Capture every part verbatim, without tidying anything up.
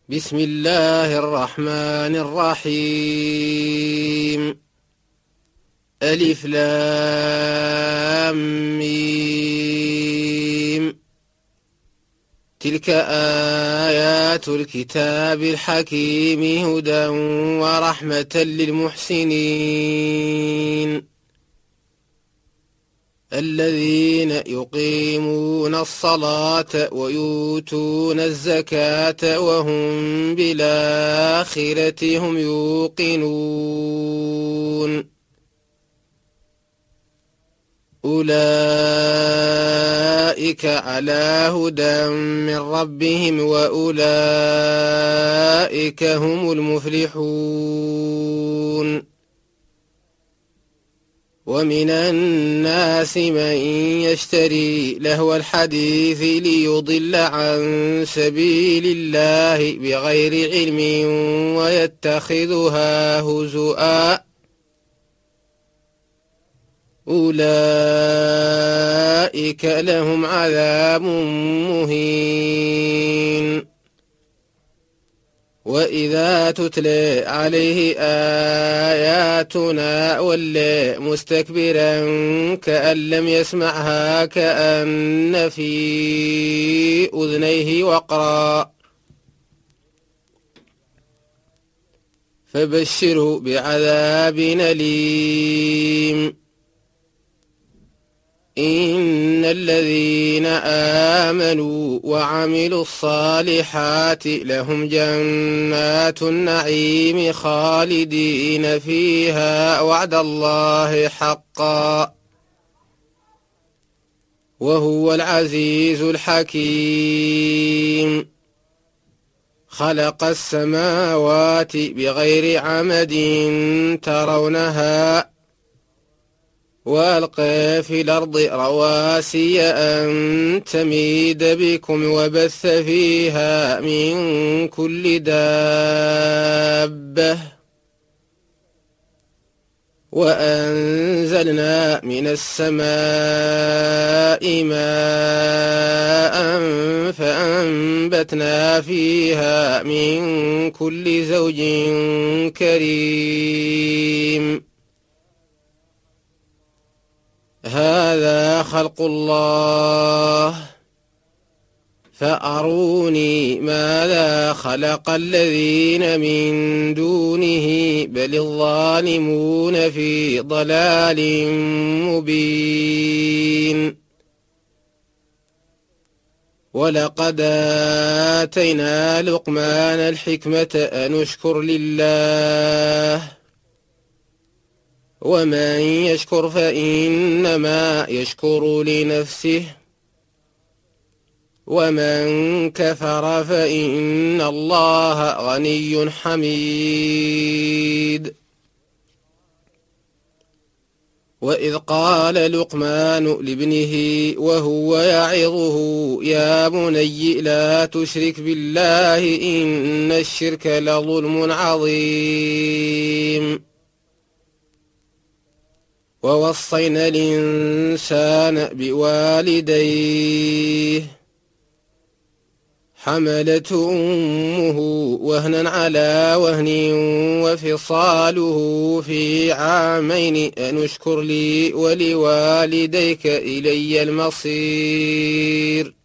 بسم الله الرحمن الرحيم. ألف لام ميم. تلك آيات الكتاب الحكيم هدى ورحمة للمحسنين الذين يقيمون الصلاة ويؤتون الزكاة وهم بالآخرة هم يوقنون أولئك على هدى من ربهم وأولئك هم المفلحون. ومن الناس من يشتري لهو الحديث ليضل عن سبيل الله بغير علم ويتخذها هزؤا أولئك لهم عذاب مهين. وإذا تتلى عليه آياتنا ولى مستكبرا كأن لم يسمعها كأن في أذنيه وقرا فبشره بعذاب أليم. إن الذين آمنوا وعملوا الصالحات لهم جنات النعيم خالدين فيها وعد الله حقا وهو العزيز الحكيم. خلق السماوات بغير عمد ترونها وألقى في الأرض رواسي أن تميد بكم وبث فيها من كل دابة وأنزلنا من السماء ماء فأنبتنا فيها من كل زوج كريم. هذا خلق الله فأروني ماذا خلق الذين من دونه بل الظالمون في ضلال مبين. ولقد آتينا لقمان الحكمة أن اشكر لله ومن يشكر فإنما يشكر لنفسه ومن كفر فإن الله غني حميد. وإذ قال لقمان لابنه وهو يعظه يا بني لا تشرك بالله إن الشرك لظلم عظيم. ووصينا الإنسان بوالديه حملته أمه وهنا على وهن وفصاله في عامين أن اشكر لي ولوالديك إلي المصير.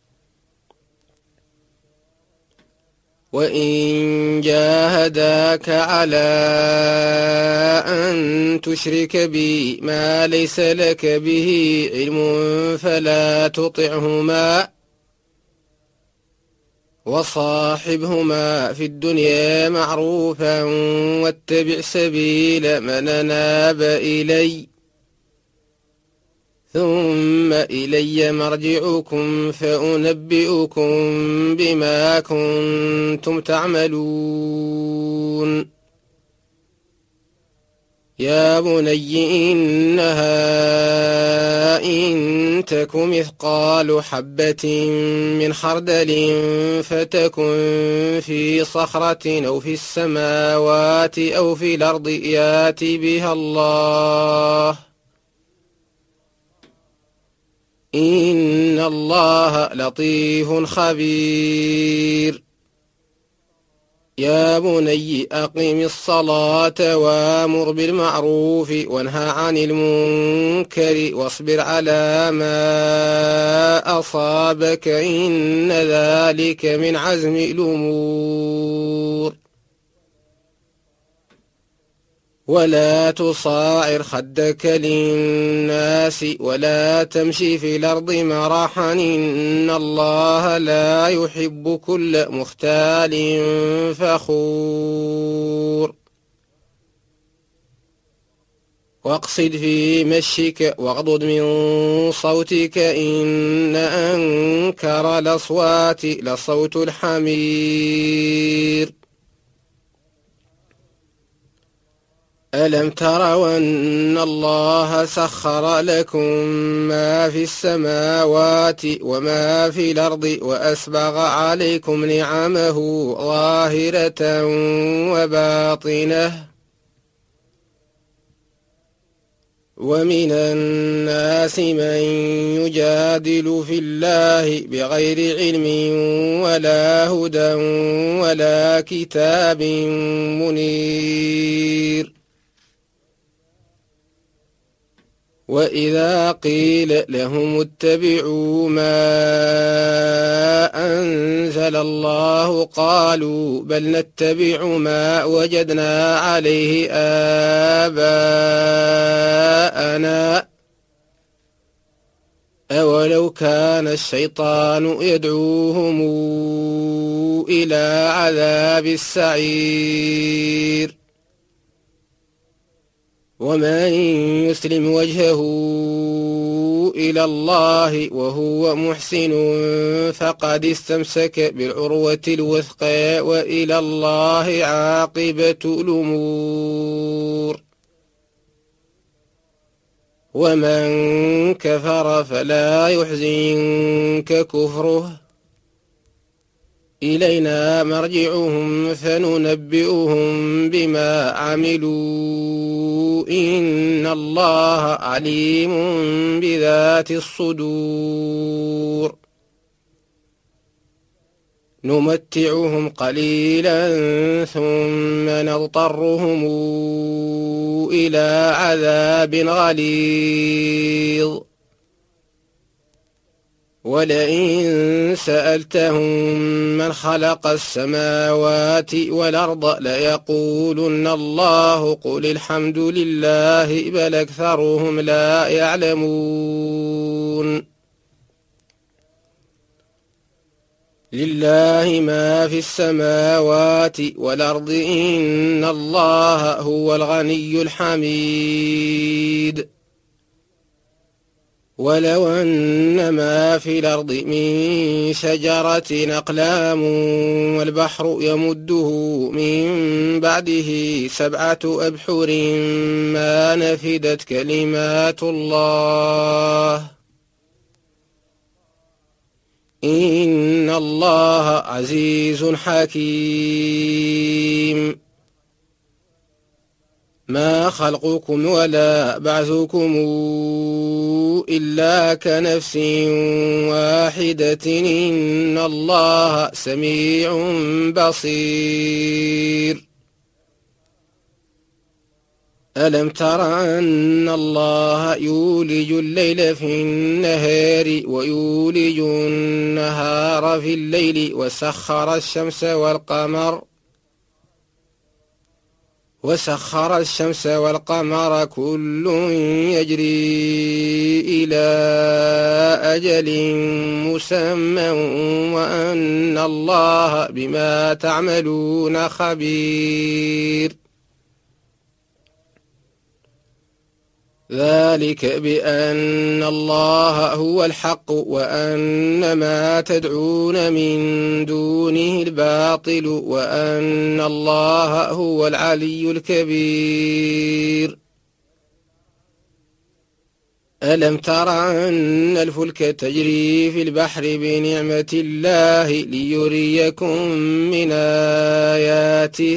وإن جاهداك على أن تشرك بي ما ليس لك به علم فلا تطعهما وصاحبهما في الدنيا معروفا واتبع سبيل من أناب إلي ثم إلي مرجعكم فأنبئكم بما كنتم تعملون. يا بني إنها إن تك مثقال حبة من خردل فتكن في صخرة أو في السماوات أو في الأرض يات بها الله إن الله لطيف خبير. يا بني أقم الصلاة وامر بالمعروف وانهى عن المنكر واصبر على ما أصابك إن ذلك من عزم الأمور ولا تصاعر خدك للناس ولا تمشي في الأرض مرحا إن الله لا يحب كل مختال فخور واقصد في مشيك واغضض من صوتك إن أنكر الأصوات لصوت الحمير ألم تروا أن الله سخر لكم ما في السماوات وما في الأرض وأسبغ عليكم نعمه ظاهرة وباطنة ومن الناس من يجادل في الله بغير علم ولا هدى ولا كتاب منير وإذا قيل لهم اتبعوا ما أنزل الله قالوا بل نتبع ما وجدنا عليه آباءنا أولو كان الشيطان يدعوهم إلى عذاب السعير ومن يسلم وجهه إلى الله وهو محسن فقد استمسك بالعروة الوثقى وإلى الله عاقبة الأمور ومن كفر فلا يحزنك كفره إلينا مرجعهم فننبئهم بما عملوا إن الله عليم بذات الصدور نمتعهم قليلا ثم نضطرهم إلى عذاب غليظ ولئن سألتهم من خلق السماوات والأرض ليقولن الله قل الحمد لله بل أكثرهم لا يعلمون لله ما في السماوات والأرض إن الله هو الغني الحميد ولو أن ما في الأرض من شجرة أقلام والبحر يمده من بعده سبعة أبحر ما نفدت كلمات الله إن الله عزيز حكيم ما خلقكم ولا بعثكم إلا كنفس واحدة إن الله سميع بصير ألم تر أن الله يولج الليل في النهار ويولج النهار في الليل وسخر الشمس والقمر وسخر الشمس والقمر كل يجري إلى أجل مسمى وأن الله بما تعملون خبير ذلك بأن الله هو الحق وأن ما تدعون من دونه الباطل وأن الله هو العلي الكبير ألم تر أن الفلك تجري في البحر بنعمة الله ليريكم من آياته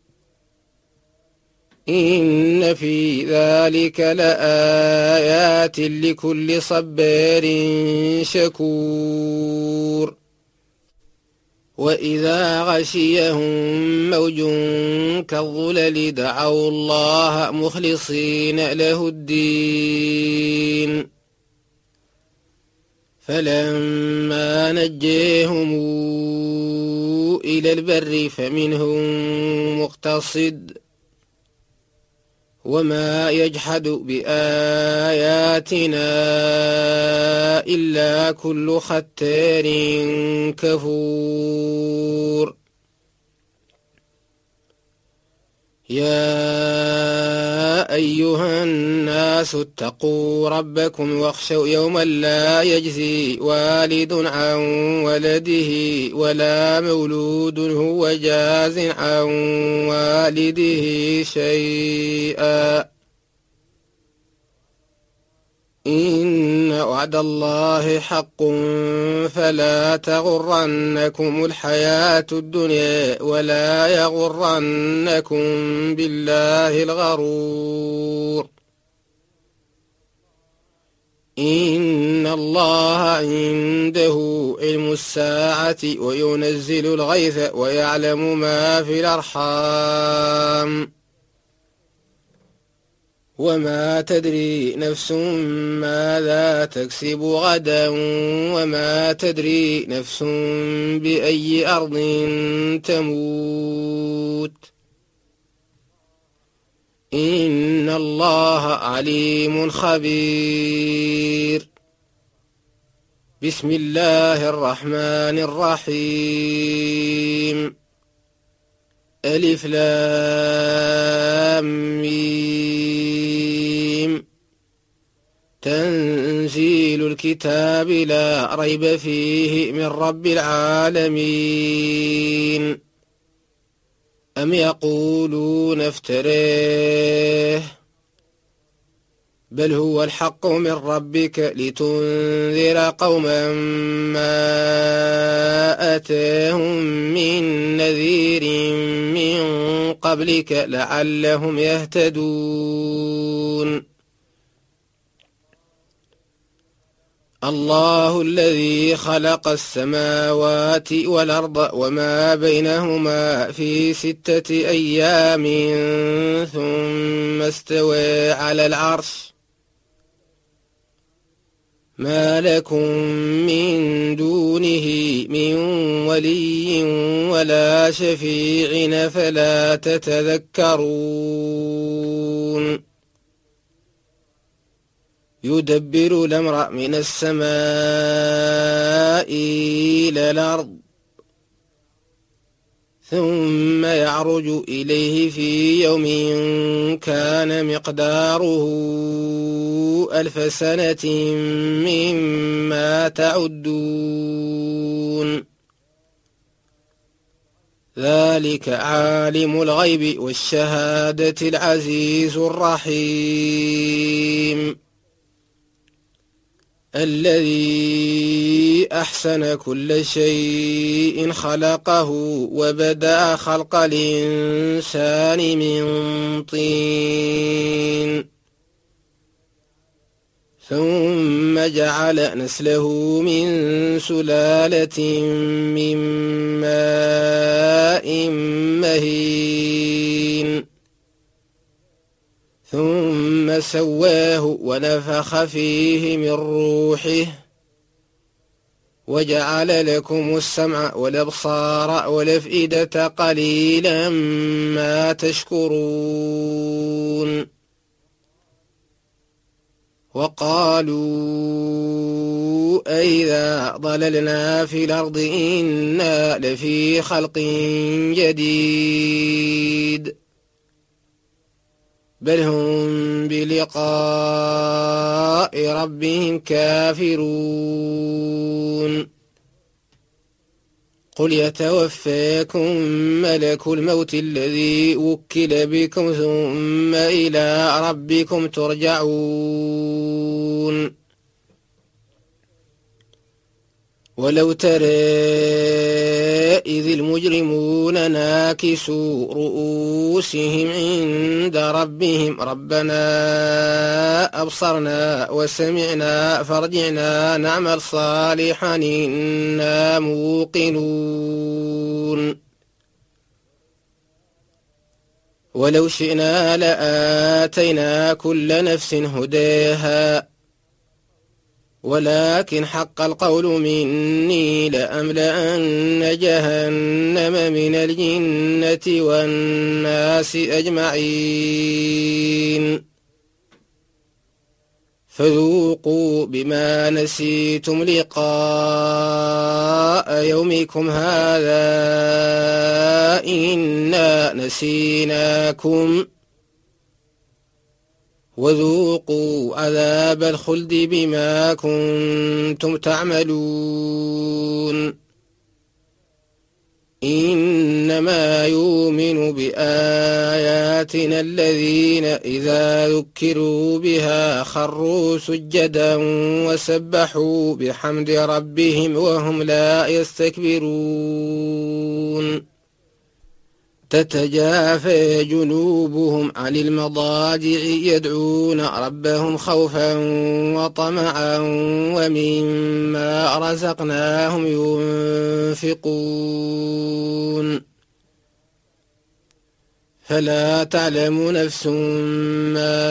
إن في ذلك لآيات لكل صبار شكور وإذا غشيهم موج كالظلل دعوا الله مخلصين له الدين فلما نجيهم إلى البر فمنهم مقتصد وما يجحد بآياتنا إلا كل ختار كفور يا أيها الناس اتقوا ربكم واخشوا يوما لا يجزي والد عن ولده ولا مولود هو جاز عن والده شيئا إن وعد الله حق فلا تغرنكم الحياة الدنيا ولا يغرنكم بالله الغرور إن الله عنده علم الساعة وينزل الغيث ويعلم ما في الأرحام وما تدري نفس ماذا تكسب غدا وما تدري نفس بأي أرض تموت إن الله عليم خبير بسم الله الرحمن الرحيم ألف لام ميم تنزيل الكتاب لا ريب فيه من رب العالمين أم يقولون افتريه بل هو الحق من ربك لتنذر قوما ما أتاهم من نذير من قبلك لعلهم يهتدون الله الذي خلق السماوات والأرض وما بينهما في ستة أيام ثم استوى على العرش ما لكم من دونه من ولي ولا شفيع فلا تتذكرون يدبر الأمر من السماء إلى الأرض ثم يعرج إليه في يوم كان مقداره ألف سنة مما تعدون ذلك عالم الغيب والشهادة العزيز الرحيم الذي أحسن كل شيء خلقه وبدأ خلق الإنسان من طين ثم جعل نسله من سلالة من ماء مهين ثم سواه ونفخ فيه من روحه وجعل لكم السمع والأبصار والأفئدة قليلا ما تشكرون وقالوا أئذا ضللنا في الأرض إنا لفي خلق جديد بل هم بلقاء ربهم كافرون قل يتوفاكم ملك الموت الذي وكل بكم ثم إلى ربكم ترجعون ولو ترى إذ المجرمون ناكسوا رؤوسهم عند ربهم ربنا أبصرنا وسمعنا فارجعنا نعمل صالحا إنا موقنون ولو شئنا لآتينا كل نفس هداها ولكن حق القول مني لأملأن جهنم من الجنة والناس أجمعين فذوقوا بما نسيتم لقاء يومكم هذا إنا نسيناكم وذوقوا عذاب الخلد بما كنتم تعملون إنما يؤمن بآياتنا الذين إذا ذكروا بها خروا سجدا وسبحوا بحمد ربهم وهم لا يستكبرون تتجافى جنوبهم عن المضاجع يدعون ربهم خوفا وطمعا ومما رزقناهم ينفقون فلا تعلم نفس ما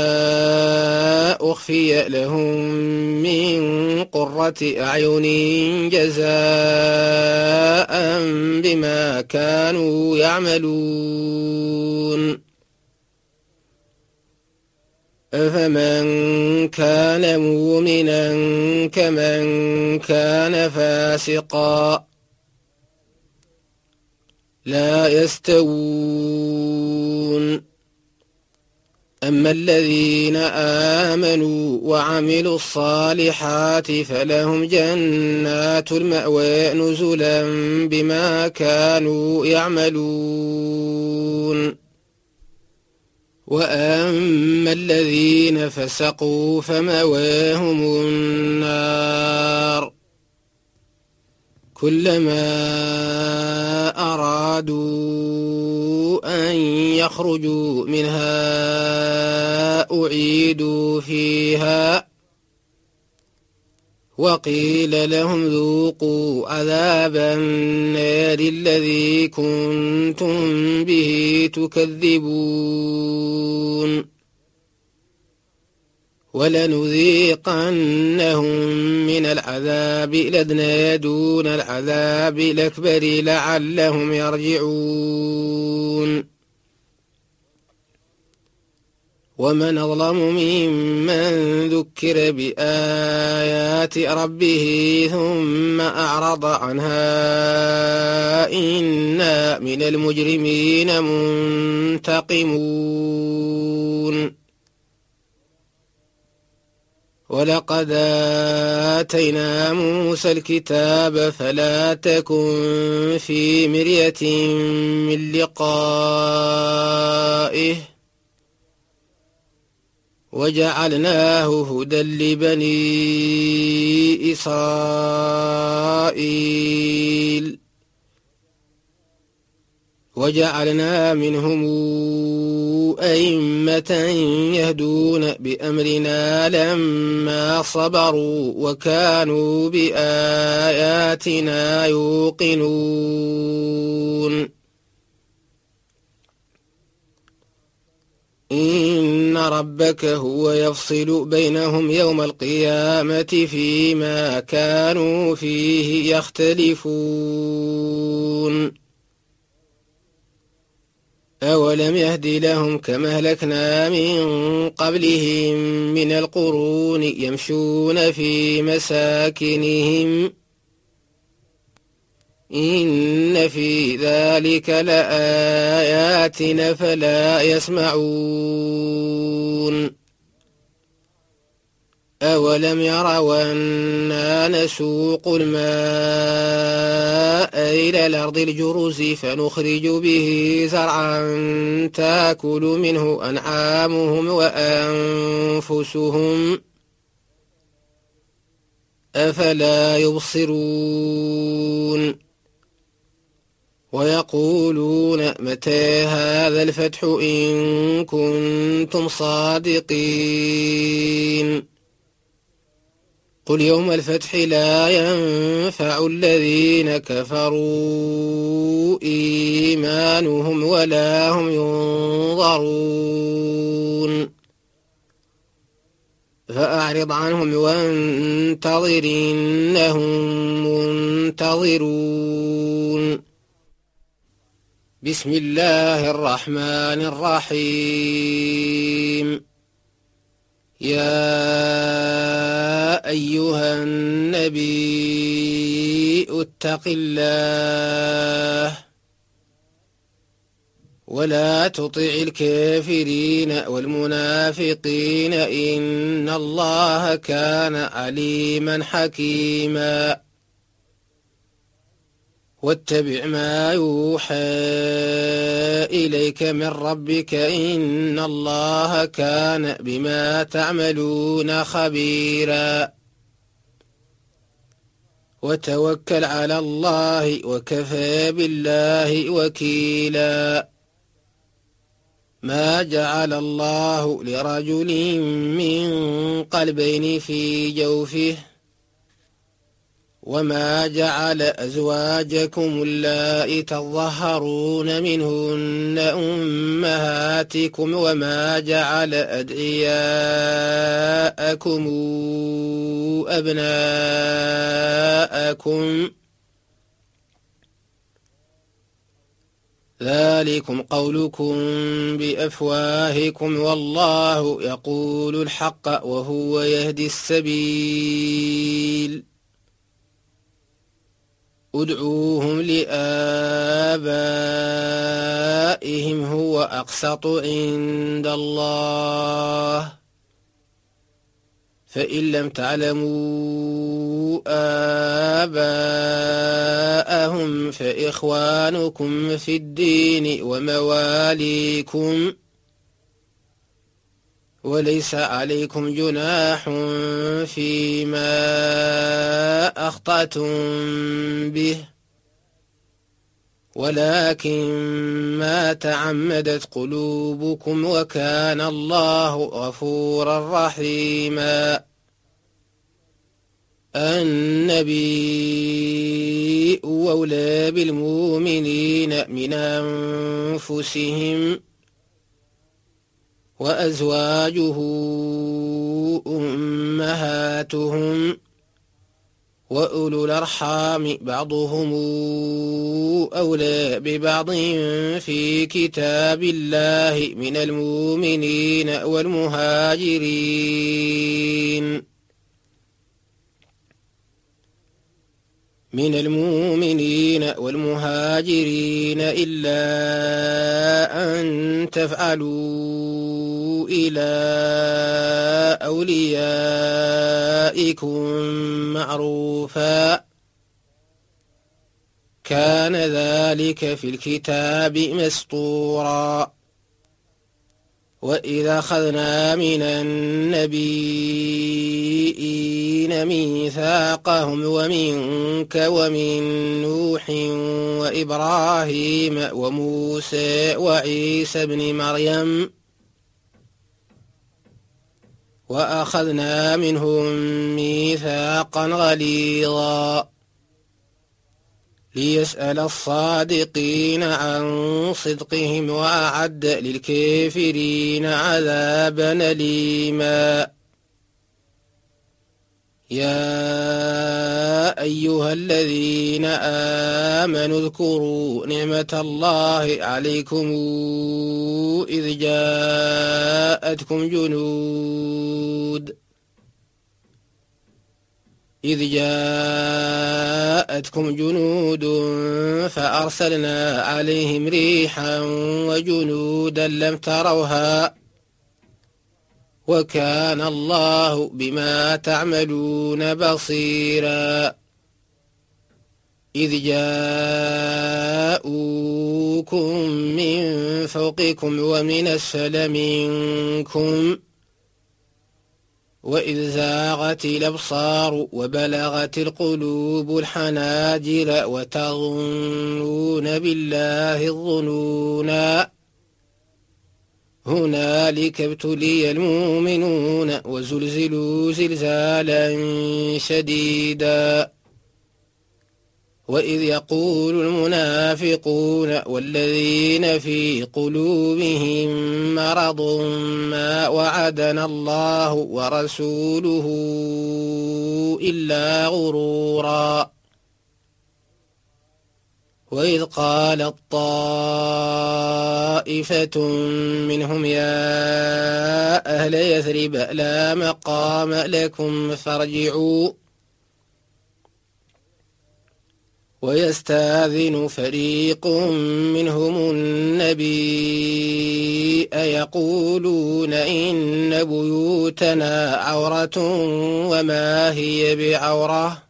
أخفي لهم من قرة أعين جزاء بما كانوا يعملون أفمن كان مؤمنا كمن كان فاسقا لا يستوون أما الذين آمنوا وعملوا الصالحات فلهم جنات المأوى نزلا بما كانوا يعملون وأما الذين فسقوا فمأواهم النار كلما أرادوا أن يخرجوا منها أعيدوا فيها وقيل لهم ذوقوا عذاب النار الذي كنتم به تكذبون ولنذيقنهم من العذاب الأدنى دون العذاب الأكبر لعلهم يرجعون ومن أظلم ممن ذكر بآيات ربه ثم أعرض عنها إنا من المجرمين منتقمون ولقد آتينا موسى الكتاب فلا تكن في مرية من لقائه وجعلناه هدى لبني إسرائيل وجعلنا منهم أئمة يهدون بأمرنا لما صبروا وكانوا بآياتنا يوقنون إن ربك هو يفصل بينهم يوم القيامة فيما كانوا فيه يختلفون أولم يهد لهم كما أهلكنا من قبلهم من القرون يمشون في مساكنهم إن في ذلك لآيات فلا يسمعون أولم يروا أنا نسوق الماء إلى الأرض الجرز فنخرج به زرعا تأكل منه أنعامهم وأنفسهم أفلا يبصرون ويقولون متى هذا الفتح إن كنتم صادقين قل يوم الفتح لا ينفع الذين كفروا إيمانهم ولا هم ينظرون فأعرض عنهم وانتظر إنهم منتظرون بسم الله الرحمن الرحيم يا أيها النبي اتق الله ولا تطع الكافرين والمنافقين إن الله كان عليما حكيما واتبع ما يوحى إليك من ربك إن الله كان بما تعملون خبيرا وتوكل على الله وكفى بالله وكيلا ما جعل الله لرجل من قلبين في جوفه وما جعل أزواجكم اللائي تظهرون منهن أمهاتكم وما جعل أدعياءكم أبناءكم ذلكم قولكم بأفواهكم والله يقول الحق وهو يهدي السبيل ادعوهم لآبائهم هو أقسط عند الله فإن لم تعلموا آباءهم فإخوانكم في الدين ومواليكم وليس عليكم جناح فيما أخطأتم به ولكن ما تعمدت قلوبكم وكان الله غفورا رحيما النبي أولى بالمؤمنين من أنفسهم وأزواجه أمهاتهم وأولو الأرحام بعضهم أولى ببعض في كتاب الله من المؤمنين والمهاجرين من المؤمنين والمهاجرين إلا أن تفعلوا إلى أوليائكم معروفا كان ذلك في الكتاب مسطورا وإذا أخذنا من النبيين ميثاقهم ومنك ومن نوح وإبراهيم وموسى وعيسى ابن مريم وأخذنا منهم ميثاقا غليظا ليسأل الصادقين عن صدقهم وأعد للكافرين عذابا أليما يا أيها الذين آمنوا اذكروا نعمة الله عليكم إذ جاءتكم جنود إذ جاءتكم جنود فأرسلنا عليهم ريحا وجنودا لم تروها وكان الله بما تعملون بصيرا إذ جاءوكم من فوقكم ومن أسفل منكم وإذ زاغت الأبصار وبلغت القلوب الحناجر وتظنون بالله الظنونا هنالك ابتلي المؤمنون وزلزلوا زلزالا شديدا وإذ يقول المنافقون والذين في قلوبهم مرض ما وعدنا الله ورسوله إلا غرورا وإذ قالت طائفة منهم يا أهل يثرب لا مقام لكم فارجعوا ويستاذن فريق منهم النبي يقولون إن بيوتنا عورة وما هي بعورة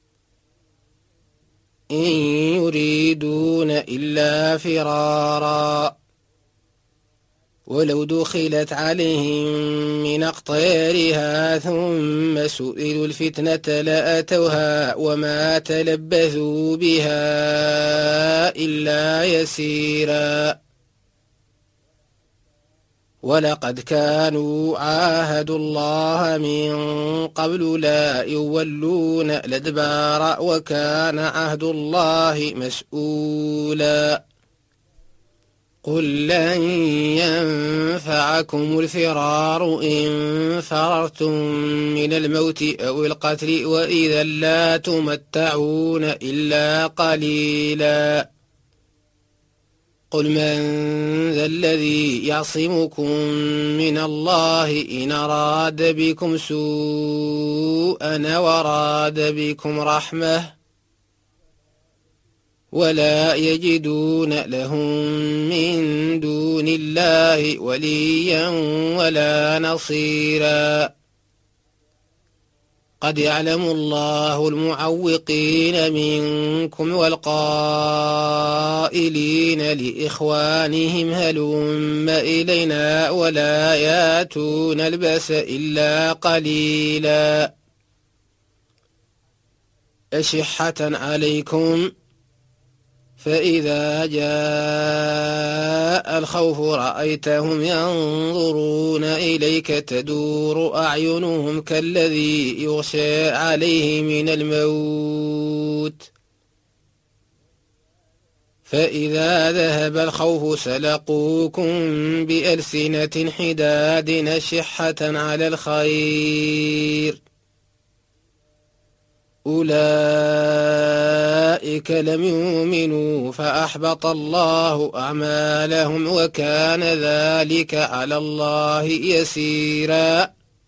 إن يريدون إلا فرارا ولو دخلت عليهم من أقطارها ثم سئلوا الفتنة لأتوها وما تلبثوا بها إلا يسيرا ولقد كانوا عاهدوا الله من قبل لا يولون الأدبار وكان عهد الله مسؤولا قل لن ينفعكم الفرار إن فررتم من الموت أو القتل وإذا لا تمتعون إلا قليلا قل من ذا الذي يعصمكم من الله إن أراد بكم سوءا وراد بكم رحمة ولا يجدون لهم من دون الله وليا ولا نصيرا قد يعلم الله المعوقين منكم والقائلين لإخوانهم هلم إلينا ولا ياتون البأس إلا قليلا أشحة عليكم فإذا جاء الخوف رأيتهم ينظرون إليك تدور أعينهم كالذي يغشى عليه من الموت فإذا ذهب الخوف سلقوكم بألسنة حداد أشحة على الخير أولئك لم يؤمنوا فأحبط الله أعمالهم وكان ذلك على الله يسيرا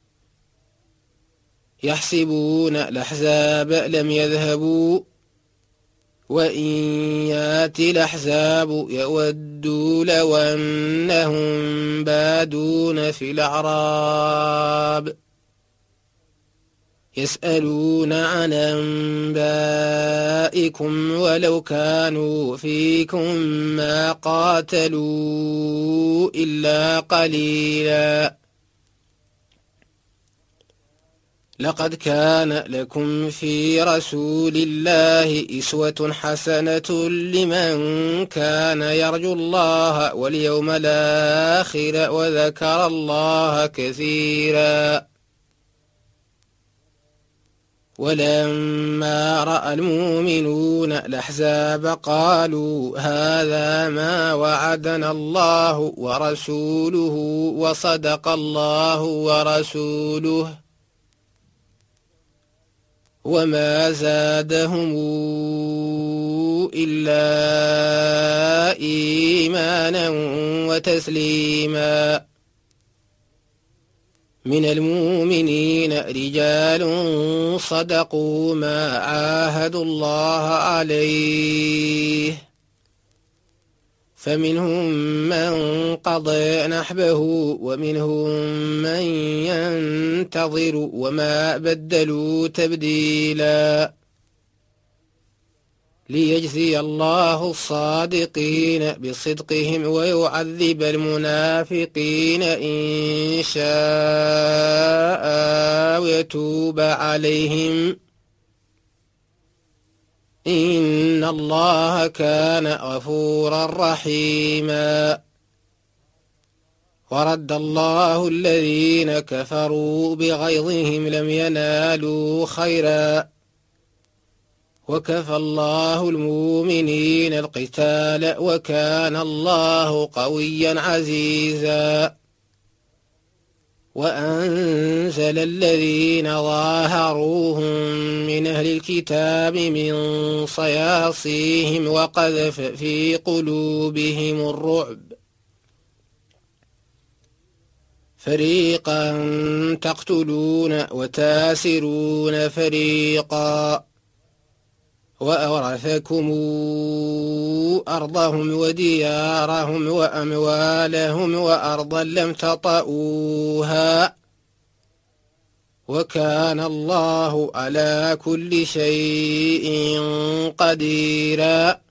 يحسبون الأحزاب لم يذهبوا وإن يأتي الأحزاب يودوا لو أنهم بادون في الأعراب يسألون عن أنبائكم ولو كانوا فيكم ما قاتلوا إلا قليلا لقد كان لكم في رسول الله أسوة حسنة لمن كان يرجو الله واليوم الآخر وذكر الله كثيرا ولما رأى المؤمنون الأحزاب قالوا هذا ما وعدنا الله ورسوله وصدق الله ورسوله وما زادهم إلا إيمانا وتسليما من المؤمنين رجال صدقوا ما عاهدوا الله عليه فمنهم من قضى نحبه ومنهم من ينتظر وما بدلوا تبديلا ليجزي الله الصادقين بصدقهم ويعذب المنافقين إن شاء ويتوب عليهم، إن الله كان غفورا رحيما. ورد الله الذين كفروا بغيظهم لم ينالوا خيرا، وكفى الله المؤمنين القتال وكان الله قويا عزيزا. وأنزل الذين ظاهروهم من أهل الكتاب من صياصيهم وقذف في قلوبهم الرعب، فريقا تقتلون وتاسرون فريقا، وأورثكم أرضهم وديارهم وأموالهم وأرضا لم تطئوها، وكان الله على كل شيء قديرا.